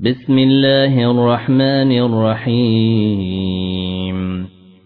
بسم الله الرحمن الرحيم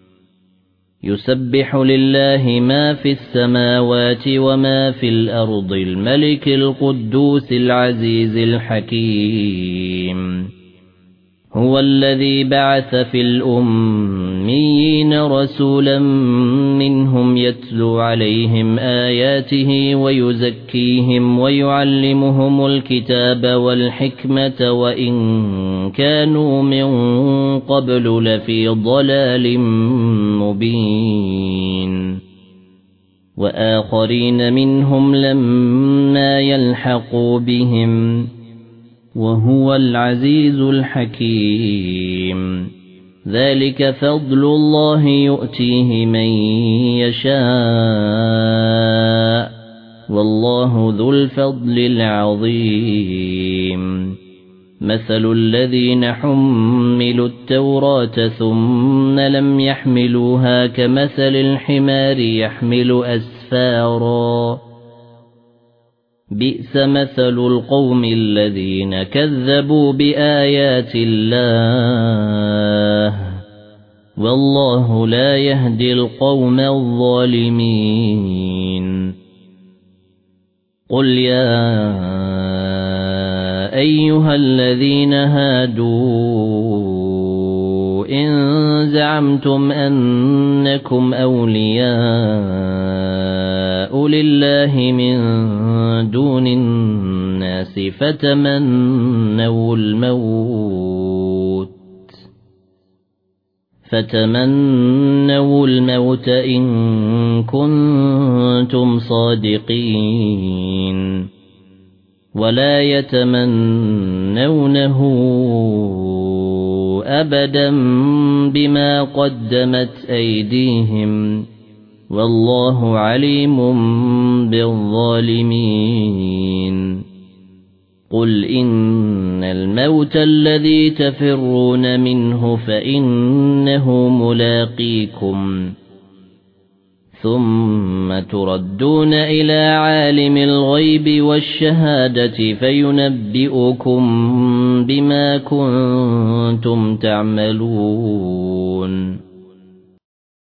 يسبح لله ما في السماوات وما في الأرض الملك القدوس العزيز الحكيم هو الذي بعث في الأميين رسولا منهم يتلو عليهم آياته ويزكيهم ويعلمهم الكتاب والحكمة وإن كانوا من قبل لفي ضلال مبين وآخرين منهم لما يلحقوا بهم وهو العزيز الحكيم ذلك فضل الله يؤتيه من يشاء والله ذو الفضل العظيم مثل الذين حملوا التوراة ثم لم يحملوها كمثل الحمار يحمل أسفارا بئس مثل القوم الذين كذبوا بآيات الله والله لا يهدي القوم الظالمين قل يا أيها الذين هادوا إن زعمتم أنكم أولياء لله من دون الناس فتمنوا الموت إن كنتم صادقين ولا يتمنونه أبدا بما قدمت أيديهم والله عليم بالظالمين قل إن الموت الذي تفرون منه فإنه ملاقيكم ثم تردون إلى عالم الغيب والشهادة فينبئكم بما كنتم تعملون